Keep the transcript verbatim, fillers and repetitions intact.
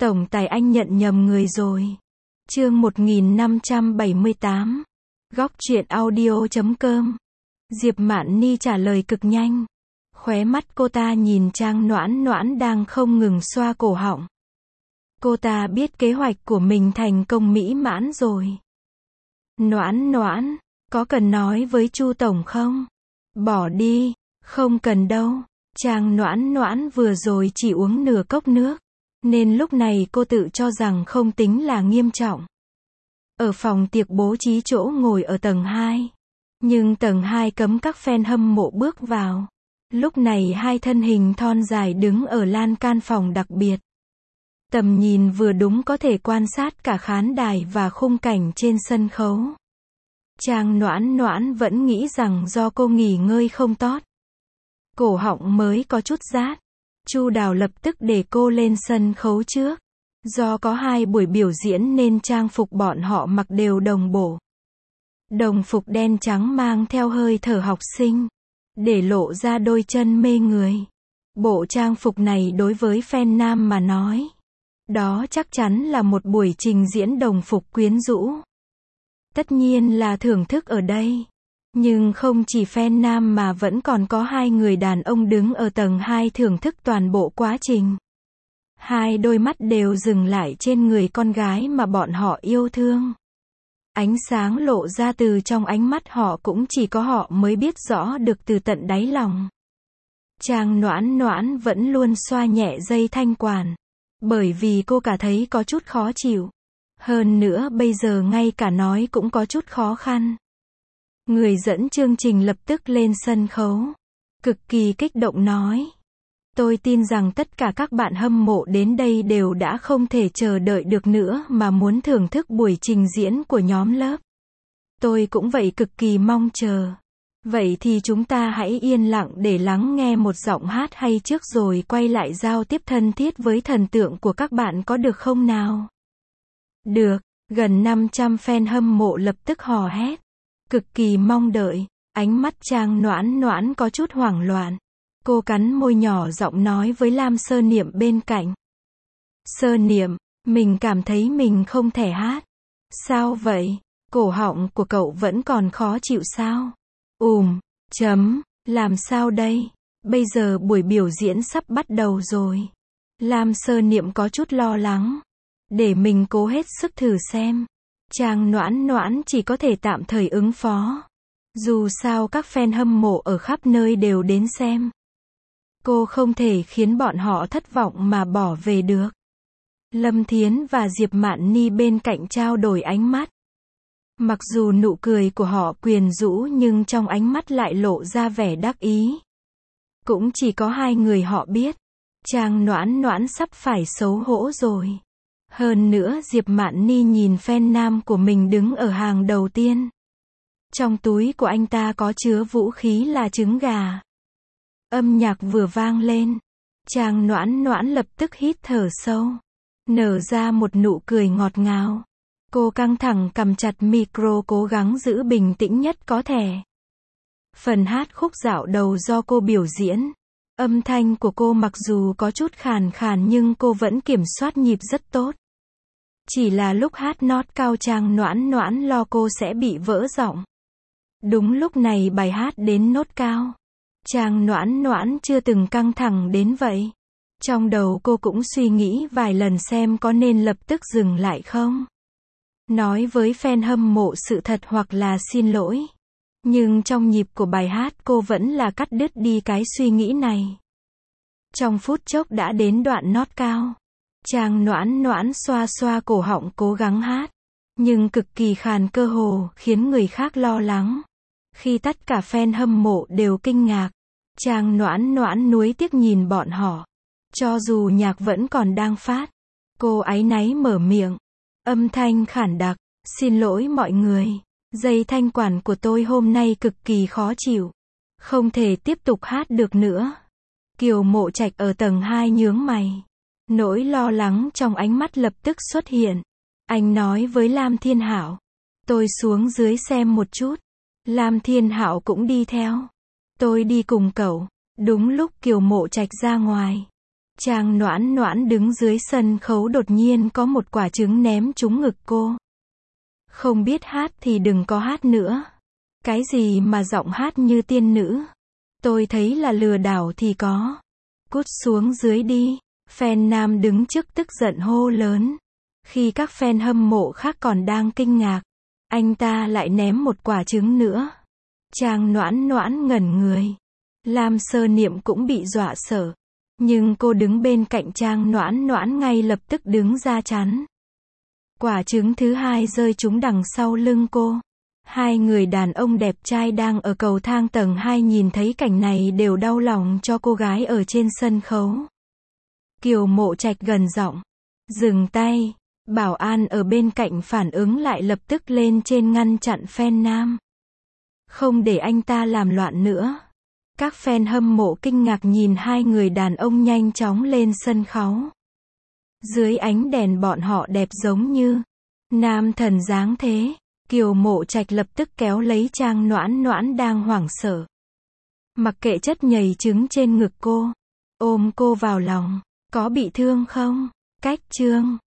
Tổng tài anh nhận nhầm người rồi. Chương một nghìn năm trăm bảy mươi tám. Góc truyện audio chấm com. Diệp Mạn Ni trả lời cực nhanh. Khóe mắt cô ta nhìn Trang Noãn Noãn đang không ngừng xoa cổ họng. Cô ta biết kế hoạch của mình thành công mỹ mãn rồi. Noãn Noãn, có cần nói với Chu tổng không? Bỏ đi, không cần đâu. Trang Noãn Noãn vừa rồi chỉ uống nửa cốc nước, nên lúc này cô tự cho rằng không tính là nghiêm trọng. Ở phòng tiệc bố trí chỗ ngồi ở tầng hai. Nhưng tầng hai cấm các fan hâm mộ bước vào. Lúc này hai thân hình thon dài đứng ở lan can phòng đặc biệt. Tầm nhìn vừa đúng có thể quan sát cả khán đài và khung cảnh trên sân khấu. Trang Noãn Noãn vẫn nghĩ rằng do cô nghỉ ngơi không tốt, cổ họng mới có chút rát. Chu Đào lập tức để cô lên sân khấu trước. Do có hai buổi biểu diễn nên trang phục bọn họ mặc đều đồng bộ. Đồng phục đen trắng mang theo hơi thở học sinh, để lộ ra đôi chân mê người. Bộ trang phục này đối với fan nam mà nói, đó chắc chắn là một buổi trình diễn đồng phục quyến rũ. Tất nhiên là thưởng thức ở đây. Nhưng không chỉ fan nam mà vẫn còn có hai người đàn ông đứng ở tầng hai thưởng thức toàn bộ quá trình. Hai đôi mắt đều dừng lại trên người con gái mà bọn họ yêu thương. Ánh sáng lộ ra từ trong ánh mắt họ cũng chỉ có họ mới biết rõ được từ tận đáy lòng. Trang Noãn Noãn vẫn luôn xoa nhẹ dây thanh quản, bởi vì cô cả thấy có chút khó chịu. Hơn nữa bây giờ ngay cả nói cũng có chút khó khăn. Người dẫn chương trình lập tức lên sân khấu, cực kỳ kích động nói. Tôi tin rằng tất cả các bạn hâm mộ đến đây đều đã không thể chờ đợi được nữa mà muốn thưởng thức buổi trình diễn của nhóm lớp. Tôi cũng vậy, cực kỳ mong chờ. Vậy thì chúng ta hãy yên lặng để lắng nghe một giọng hát hay trước rồi quay lại giao tiếp thân thiết với thần tượng của các bạn có được không nào? Được, gần năm trăm fan hâm mộ lập tức hò hét. Cực kỳ mong đợi. Ánh mắt Trang Noãn Noãn có chút hoảng loạn. Cô cắn môi nhỏ giọng nói với Lam Sơ Niệm bên cạnh. Sơ Niệm, mình cảm thấy mình không thể hát. Sao vậy? Cổ họng của cậu vẫn còn khó chịu sao? Ùm, chấm, làm sao đây? Bây giờ buổi biểu diễn sắp bắt đầu rồi. Lam Sơ Niệm có chút lo lắng. Để mình cố hết sức thử xem. Trang Noãn Noãn chỉ có thể tạm thời ứng phó. Dù sao các fan hâm mộ ở khắp nơi đều đến xem. Cô không thể khiến bọn họ thất vọng mà bỏ về được. Lâm Thiến và Diệp Mạn Ni bên cạnh trao đổi ánh mắt. Mặc dù nụ cười của họ quyến rũ nhưng trong ánh mắt lại lộ ra vẻ đắc ý. Cũng chỉ có hai người họ biết. Trang Noãn Noãn sắp phải xấu hổ rồi. Hơn nữa Diệp Mạn Ni nhìn fan nam của mình đứng ở hàng đầu tiên. Trong túi của anh ta có chứa vũ khí là trứng gà. Âm nhạc vừa vang lên. Trang Noãn Noãn lập tức hít thở sâu. Nở ra một nụ cười ngọt ngào. Cô căng thẳng cầm chặt micro cố gắng giữ bình tĩnh nhất có thể. Phần hát khúc dạo đầu do cô biểu diễn. Âm thanh của cô mặc dù có chút khàn khàn nhưng cô vẫn kiểm soát nhịp rất tốt. Chỉ là lúc hát nốt cao Trang Noãn Noãn lo cô sẽ bị vỡ giọng. Đúng lúc này bài hát đến nốt cao. Trang Noãn Noãn chưa từng căng thẳng đến vậy. Trong đầu cô cũng suy nghĩ vài lần xem có nên lập tức dừng lại không. Nói với fan hâm mộ sự thật hoặc là xin lỗi. Nhưng trong nhịp của bài hát cô vẫn là cắt đứt đi cái suy nghĩ này. Trong phút chốc đã đến đoạn nốt cao. Trang Noãn Noãn xoa xoa cổ họng cố gắng hát. Nhưng cực kỳ khàn cơ hồ khiến người khác lo lắng. Khi tất cả fan hâm mộ đều kinh ngạc. Trang Noãn Noãn nuối tiếc nhìn bọn họ. Cho dù nhạc vẫn còn đang phát. Cô áy náy mở miệng. Âm thanh khản đặc. Xin lỗi mọi người. Dây thanh quản của tôi hôm nay cực kỳ khó chịu. Không thể tiếp tục hát được nữa. Kiều Mộ Trạch ở tầng hai nhướng mày. Nỗi lo lắng trong ánh mắt lập tức xuất hiện. Anh nói với Lam Thiên Hạo. Tôi xuống dưới xem một chút. Lam Thiên Hạo cũng đi theo. Tôi đi cùng cậu. Đúng lúc Kiều Mộ Trạch ra ngoài. Trang Noãn Noãn đứng dưới sân khấu đột nhiên có một quả trứng ném trúng ngực cô. Không biết hát thì đừng có hát nữa. Cái gì mà giọng hát như tiên nữ. Tôi thấy là lừa đảo thì có. Cút xuống dưới đi. Fan nam đứng trước tức giận hô lớn. Khi các fan hâm mộ khác còn đang kinh ngạc, anh ta lại ném một quả trứng nữa. Trang Noãn Noãn ngẩn người. Lam Sơ Niệm cũng bị dọa sợ. Nhưng cô đứng bên cạnh Trang Noãn Noãn ngay lập tức đứng ra chắn. Quả trứng thứ hai rơi trúng đằng sau lưng cô. Hai người đàn ông đẹp trai đang ở cầu thang tầng hai nhìn thấy cảnh này đều đau lòng cho cô gái ở trên sân khấu. Kiều Mộ Trạch gần giọng. Dừng tay. Bảo an ở bên cạnh phản ứng lại lập tức lên trên ngăn chặn fan nam. Không để anh ta làm loạn nữa. Các fan hâm mộ kinh ngạc nhìn hai người đàn ông nhanh chóng lên sân khấu. Dưới ánh đèn bọn họ đẹp giống như nam thần dáng thế. Kiều Mộ Trạch lập tức kéo lấy Trang Noãn Noãn đang hoảng sợ. Mặc kệ chất nhầy trứng trên ngực cô. Ôm cô vào lòng. Có bị thương không? Cách chương